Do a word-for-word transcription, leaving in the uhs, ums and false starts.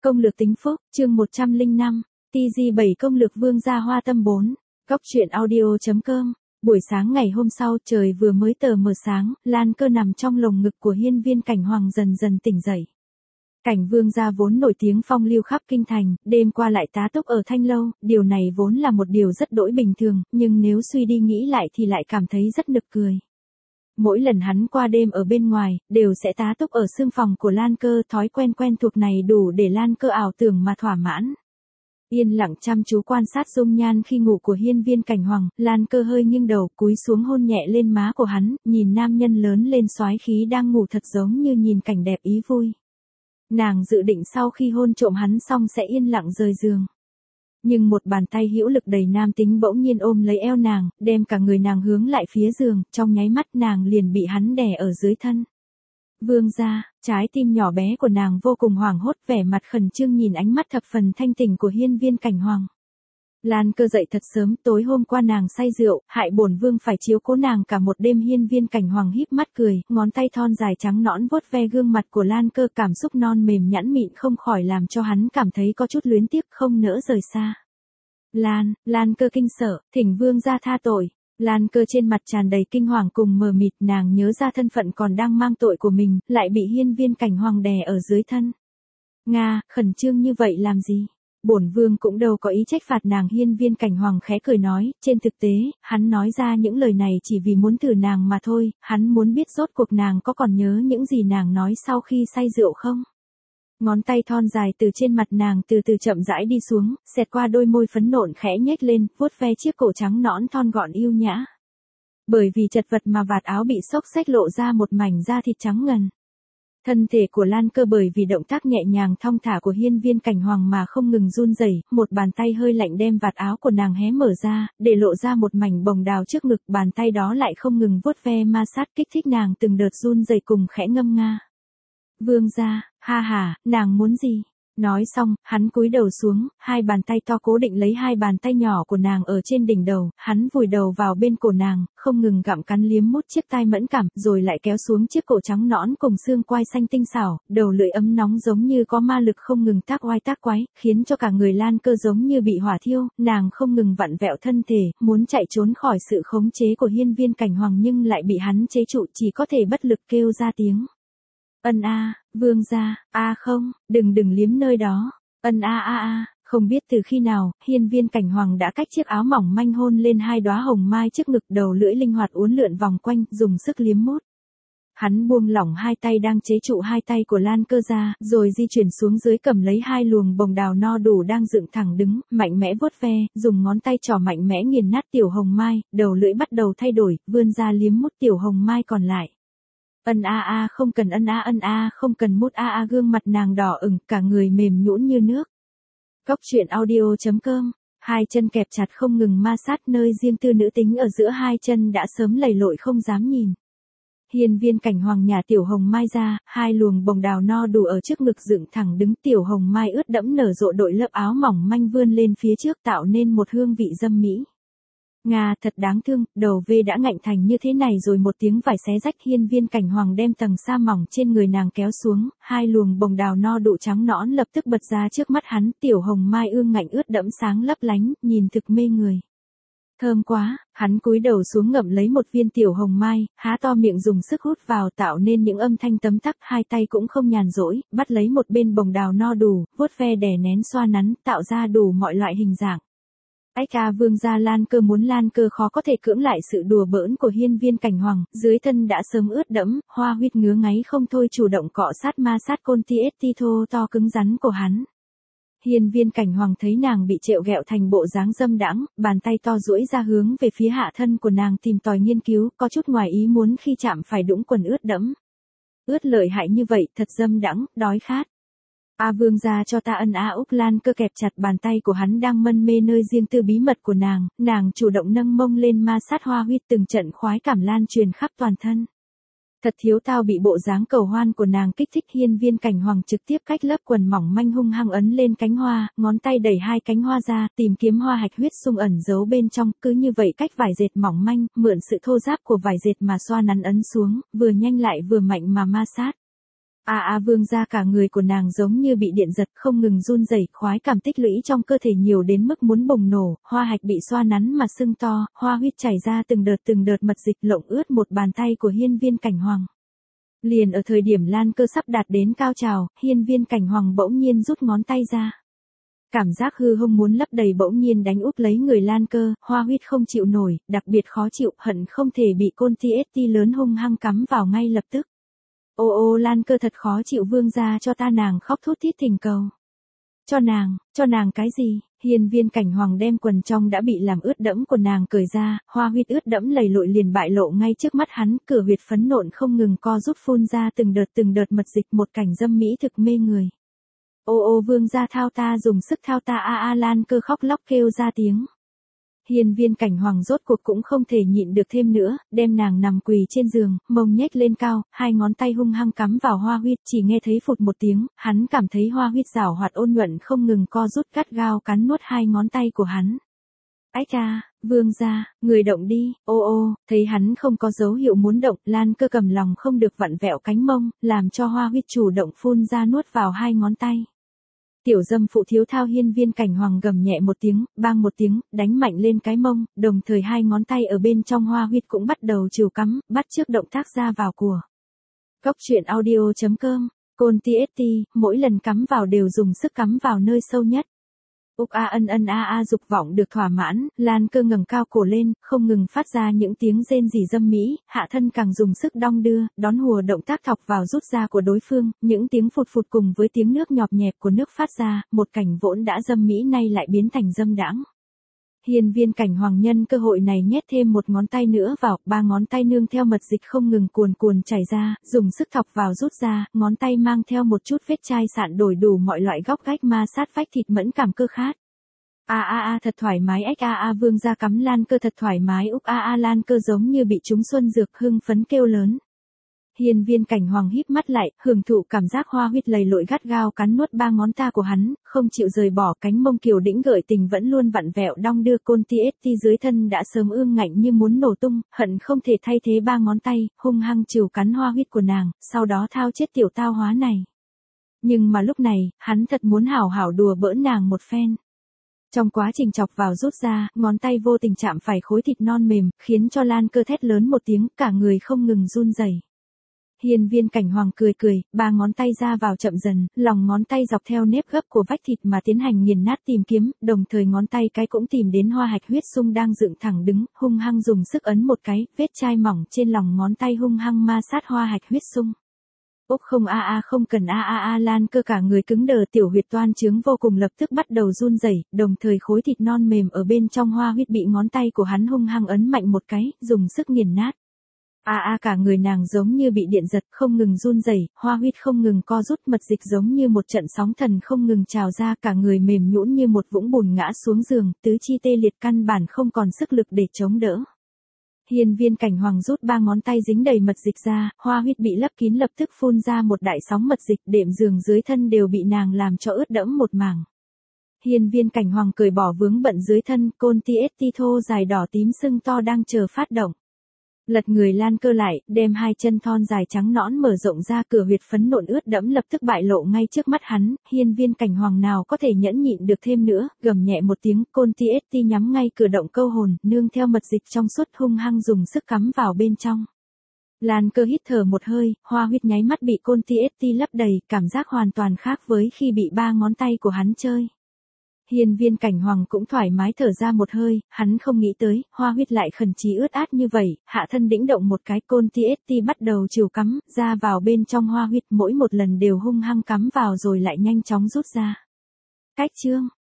Công lược tính phúc, chương một trăm lẻ năm, T G bảy công lược vương gia hoa tâm bốn. Góc truyện audio.com. Buổi sáng ngày hôm sau, trời vừa mới tờ mờ sáng, Lan Cơ nằm trong lồng ngực của hiên viên Cảnh Hoàng dần dần tỉnh dậy. Cảnh vương gia vốn nổi tiếng phong lưu khắp kinh thành, đêm qua lại tá túc ở Thanh Lâu, điều này vốn là một điều rất đỗi bình thường, nhưng nếu suy đi nghĩ lại thì lại cảm thấy rất nực cười. Mỗi lần hắn qua đêm ở bên ngoài, đều sẽ tá túc ở sương phòng của Lan Cơ, thói quen quen thuộc này đủ để Lan Cơ ảo tưởng mà thỏa mãn. Yên lặng chăm chú quan sát dung nhan khi ngủ của hiên viên Cảnh Hoàng, Lan Cơ hơi nghiêng đầu, cúi xuống hôn nhẹ lên má của hắn, nhìn nam nhân lớn lên soái khí đang ngủ thật giống như nhìn cảnh đẹp ý vui. Nàng dự định sau khi hôn trộm hắn xong sẽ yên lặng rời giường. Nhưng một bàn tay hữu lực đầy nam tính bỗng nhiên ôm lấy eo nàng, đem cả người nàng hướng lại phía giường, trong nháy mắt nàng liền bị hắn đè ở dưới thân. Vương gia, trái tim nhỏ bé của nàng vô cùng hoảng hốt, vẻ mặt khẩn trương nhìn ánh mắt thập phần thanh tỉnh của hiên viên Cảnh Hoàng. Lan Cơ dậy thật sớm, tối hôm qua nàng say rượu, hại bổn vương phải chiếu cố nàng cả một đêm. Hiên viên Cảnh Hoàng híp mắt cười, ngón tay thon dài trắng nõn vuốt ve gương mặt của Lan Cơ, cảm xúc non mềm nhẵn mịn không khỏi làm cho hắn cảm thấy có chút luyến tiếc, không nỡ rời xa. Lan, Lan Cơ kinh sợ, thỉnh vương gia tha tội. Lan Cơ trên mặt tràn đầy kinh hoàng cùng mờ mịt, nàng nhớ ra thân phận còn đang mang tội của mình, lại bị hiên viên Cảnh Hoàng đè ở dưới thân. Nga, khẩn trương như vậy làm gì? Bổn vương cũng đâu có ý trách phạt nàng. Hiên viên Cảnh Hoàng khẽ cười nói, trên thực tế, hắn nói ra những lời này chỉ vì muốn thử nàng mà thôi, hắn muốn biết rốt cuộc nàng có còn nhớ những gì nàng nói sau khi say rượu không? Ngón tay thon dài từ trên mặt nàng từ từ chậm rãi đi xuống, xẹt qua đôi môi phấn nộn khẽ nhếch lên, vuốt ve chiếc cổ trắng nõn thon gọn yêu nhã. Bởi vì chật vật mà vạt áo bị xốc xếch lộ ra một mảnh da thịt trắng ngần. Thân thể của Lan Cơ bởi vì động tác nhẹ nhàng thong thả của hiên viên Cảnh Hoàng mà không ngừng run rẩy, một bàn tay hơi lạnh đem vạt áo của nàng hé mở ra, để lộ ra một mảnh bồng đào trước ngực, bàn tay đó lại không ngừng vuốt ve ma sát kích thích nàng từng đợt run rẩy cùng khẽ ngâm nga. Vương gia, ha ha, nàng muốn gì? Nói xong, hắn cúi đầu xuống, hai bàn tay to cố định lấy hai bàn tay nhỏ của nàng ở trên đỉnh đầu, hắn vùi đầu vào bên cổ nàng, không ngừng gặm cắn liếm mút chiếc tai mẫn cảm, rồi lại kéo xuống chiếc cổ trắng nõn cùng xương quai xanh tinh xảo, đầu lưỡi ấm nóng giống như có ma lực không ngừng tác oai tác quái, khiến cho cả người Lan Cơ giống như bị hỏa thiêu, nàng không ngừng vặn vẹo thân thể, muốn chạy trốn khỏi sự khống chế của hiên viên Cảnh Hoàng nhưng lại bị hắn chế trụ, chỉ có thể bất lực kêu ra tiếng. Ân a, vương gia, a không, đừng đừng liếm nơi đó. Ân a a a, không biết từ khi nào, hiên viên Cảnh Hoàng đã cách chiếc áo mỏng manh hôn lên hai đóa hồng mai trước ngực, đầu lưỡi linh hoạt uốn lượn vòng quanh, dùng sức liếm mút. Hắn buông lỏng hai tay đang chế trụ hai tay của Lan Cơ ra, rồi di chuyển xuống dưới cầm lấy hai luồng bồng đào no đủ đang dựng thẳng đứng, mạnh mẽ vuốt ve, dùng ngón tay trỏ mạnh mẽ nghiền nát tiểu hồng mai, đầu lưỡi bắt đầu thay đổi, vươn ra liếm mút tiểu hồng mai còn lại. Ân a a không cần ân a ân a không cần mút a a gương mặt nàng đỏ ửng, cả người mềm nhũn như nước. Góc truyện audio.com. Hai chân kẹp chặt không ngừng ma sát, nơi riêng tư nữ tính ở giữa hai chân đã sớm lầy lội không dám nhìn. Hiên viên Cảnh Hoàng nhả tiểu hồng mai ra, hai luồng bồng đào no đủ ở trước ngực dựng thẳng đứng, tiểu hồng mai ướt đẫm nở rộ đội lớp áo mỏng manh vươn lên phía trước tạo nên một hương vị dâm mỹ. Nga, thật đáng thương, đầu vê đã ngạnh thành như thế này rồi. Một tiếng vải xé rách, hiên viên Cảnh Hoàng đem tầng sa mỏng trên người nàng kéo xuống, hai luồng bồng đào no đủ trắng nõn lập tức bật ra trước mắt hắn, tiểu hồng mai ương ngạnh ướt đẫm sáng lấp lánh, nhìn thực mê người. Thơm quá, hắn cúi đầu xuống ngậm lấy một viên tiểu hồng mai, há to miệng dùng sức hút vào tạo nên những âm thanh tấm tắc, hai tay cũng không nhàn rỗi, bắt lấy một bên bồng đào no đủ, vuốt ve đè nén xoa nắn, tạo ra đủ mọi loại hình dạng. Ách ca vương gia Lan Cơ muốn Lan Cơ khó có thể cưỡng lại sự đùa bỡn của hiên viên Cảnh Hoàng, dưới thân đã sớm ướt đẫm, hoa huyết ngứa ngáy không thôi chủ động cọ sát ma sát côn ti ết ti thô to cứng rắn của hắn. Hiên viên Cảnh Hoàng thấy nàng bị trệu ghẹo thành bộ dáng dâm đãng, bàn tay to duỗi ra hướng về phía hạ thân của nàng tìm tòi nghiên cứu, có chút ngoài ý muốn khi chạm phải đũng quần ướt đẫm. Ướt lợi hại như vậy, thật dâm đãng, đói khát. A vương gia cho ta ân a úc. Lan Cơ kẹp chặt bàn tay của hắn đang mân mê nơi riêng tư bí mật của nàng, nàng chủ động nâng mông lên ma sát hoa huyết, từng trận khoái cảm lan truyền khắp toàn thân. Thật thiếu tao bị bộ dáng cầu hoan của nàng kích thích. Hiên viên Cảnh Hoàng trực tiếp cách lớp quần mỏng manh hung hăng ấn lên cánh hoa, ngón tay đẩy hai cánh hoa ra, tìm kiếm hoa hạch huyết sung ẩn giấu bên trong, cứ như vậy cách vải dệt mỏng manh, mượn sự thô ráp của vải dệt mà xoa nắn ấn xuống, vừa nhanh lại vừa mạnh mà ma sát. A a vương gia cả người của nàng giống như bị điện giật không ngừng run rẩy, khoái cảm tích lũy trong cơ thể nhiều đến mức muốn bùng nổ, hoa hạch bị xoa nắn mà sưng to, hoa huyết chảy ra từng đợt từng đợt mật dịch lộng ướt một bàn tay của hiên viên cảnh hoàng. Liền ở thời điểm Lan Cơ sắp đạt đến cao trào, hiên viên cảnh hoàng bỗng nhiên rút ngón tay ra. Cảm giác hư không muốn lấp đầy bỗng nhiên đánh úp lấy người Lan Cơ, hoa huyết không chịu nổi, đặc biệt khó chịu, hận không thể bị côn ti ét ti lớn hung hăng cắm vào ngay lập tức. Ô ô Lan Cơ thật khó chịu, vương gia cho ta, nàng khóc thút thít thỉnh cầu. Cho nàng, cho nàng cái gì? Hiên viên cảnh hoàng đem quần trong đã bị làm ướt đẫm của nàng cởi ra, hoa huyết ướt đẫm lầy lội liền bại lộ ngay trước mắt hắn, cửa huyệt phấn nộn không ngừng co rút phun ra từng đợt từng đợt mật dịch, một cảnh dâm mỹ thực mê người. Ô ô vương gia thao ta, dùng sức thao ta, a a Lan Cơ khóc lóc kêu ra tiếng. Hiên viên cảnh hoàng rốt cuộc cũng không thể nhịn được thêm nữa, đem nàng nằm quỳ trên giường, mông nhếch lên cao, hai ngón tay hung hăng cắm vào hoa huyết, chỉ nghe thấy phụt một tiếng, hắn cảm thấy hoa huyết rảo hoạt ôn nhuận không ngừng co rút gắt gao cắn nuốt hai ngón tay của hắn. Ách ca, vương gia, người động đi, ô ô, thấy hắn không có dấu hiệu muốn động, Lan Cơ cầm lòng không được vặn vẹo cánh mông, làm cho hoa huyết chủ động phun ra nuốt vào hai ngón tay. Tiểu dâm phụ thiếu thao, hiên viên cảnh hoàng gầm nhẹ một tiếng, bang một tiếng, đánh mạnh lên cái mông, đồng thời hai ngón tay ở bên trong hoa huyết cũng bắt đầu chiều cắm, bắt chước động tác ra vào của. Góc truyện audio chấm com, côn ti ét ti, mỗi lần cắm vào đều dùng sức cắm vào nơi sâu nhất. Úc a ân ân a a dục vọng được thỏa mãn, Lan Cơ ngẩng cao cổ lên, không ngừng phát ra những tiếng rên rỉ dâm mỹ, hạ thân càng dùng sức đong đưa, đón hùa động tác thọc vào rút ra của đối phương, những tiếng phụt phụt cùng với tiếng nước nhọp nhẹp của nước phát ra, một cảnh vỗn đã dâm mỹ nay lại biến thành dâm đãng. Hiên viên cảnh hoàng nhân cơ hội này nhét thêm một ngón tay nữa vào, ba ngón tay nương theo mật dịch không ngừng cuồn cuồn chảy ra, dùng sức thọc vào rút ra, ngón tay mang theo một chút vết chai sạn đổi đủ mọi loại góc gách ma sát vách thịt mẫn cảm cơ khát. A a a thật thoải mái, ếch a a vương gia cắm Lan Cơ thật thoải mái, úc a a Lan Cơ giống như bị trúng xuân dược hưng phấn kêu lớn. Hiên viên cảnh hoàng híp mắt lại, hưởng thụ cảm giác hoa huyết lầy lội gắt gao cắn nuốt ba ngón ta của hắn, không chịu rời bỏ, cánh mông kiều đĩnh gợi tình vẫn luôn vặn vẹo đong đưa, côn ti ét ti dưới thân đã sớm ương ngạnh như muốn nổ tung, hận không thể thay thế ba ngón tay, hung hăng chiều cắn hoa huyết của nàng, sau đó thao chết tiểu tao hóa này. Nhưng mà lúc này, hắn thật muốn hảo hảo đùa bỡn nàng một phen. Trong quá trình chọc vào rút ra, ngón tay vô tình chạm phải khối thịt non mềm, khiến cho Lan Cơ thét lớn một tiếng, cả người không ngừng run rẩy. Hiên viên cảnh hoàng cười cười, ba ngón tay ra vào chậm dần, lòng ngón tay dọc theo nếp gấp của vách thịt mà tiến hành nghiền nát tìm kiếm, đồng thời ngón tay cái cũng tìm đến hoa hạch huyết sung đang dựng thẳng đứng, hung hăng dùng sức ấn một cái, vết chai mỏng trên lòng ngón tay hung hăng ma sát hoa hạch huyết sung. Úc không a a không cần a a a Lan Cơ cả người cứng đờ, tiểu huyệt toan trướng vô cùng lập tức bắt đầu run rẩy, đồng thời khối thịt non mềm ở bên trong hoa huyết bị ngón tay của hắn hung hăng ấn mạnh một cái, dùng sức nghiền nát. A a cả người nàng giống như bị điện giật, không ngừng run rẩy, hoa huyết không ngừng co rút, mật dịch giống như một trận sóng thần không ngừng trào ra, cả người mềm nhũn như một vũng bùn ngã xuống giường, tứ chi tê liệt căn bản không còn sức lực để chống đỡ. Hiên viên cảnh hoàng rút ba ngón tay dính đầy mật dịch ra, hoa huyết bị lấp kín lập tức phun ra một đại sóng mật dịch, đệm giường dưới thân đều bị nàng làm cho ướt đẫm một mảng. Hiên viên cảnh hoàng cởi bỏ vướng bận dưới thân, côn ti ét ti thô dài đỏ tím sưng to đang chờ phát động. Lật người Lan Cơ lại, đem hai chân thon dài trắng nõn mở rộng ra, cửa huyệt phấn nộn ướt đẫm lập tức bại lộ ngay trước mắt hắn, hiên viên cảnh hoàng nào có thể nhẫn nhịn được thêm nữa, gầm nhẹ một tiếng, côn ti ét ti nhắm ngay cửa động câu hồn, nương theo mật dịch trong suốt hung hăng dùng sức cắm vào bên trong. Lan Cơ hít thở một hơi, hoa huyết nháy mắt bị côn ti ét ti lấp đầy, cảm giác hoàn toàn khác với khi bị ba ngón tay của hắn chơi. Hiên viên cảnh hoàng cũng thoải mái thở ra một hơi, hắn không nghĩ tới, hoa huyết lại khẩn trí ướt át như vậy, hạ thân đĩnh động một cái, côn ti ét ti bắt đầu chiều cắm, ra vào bên trong hoa huyết, mỗi một lần đều hung hăng cắm vào rồi lại nhanh chóng rút ra. Cách chương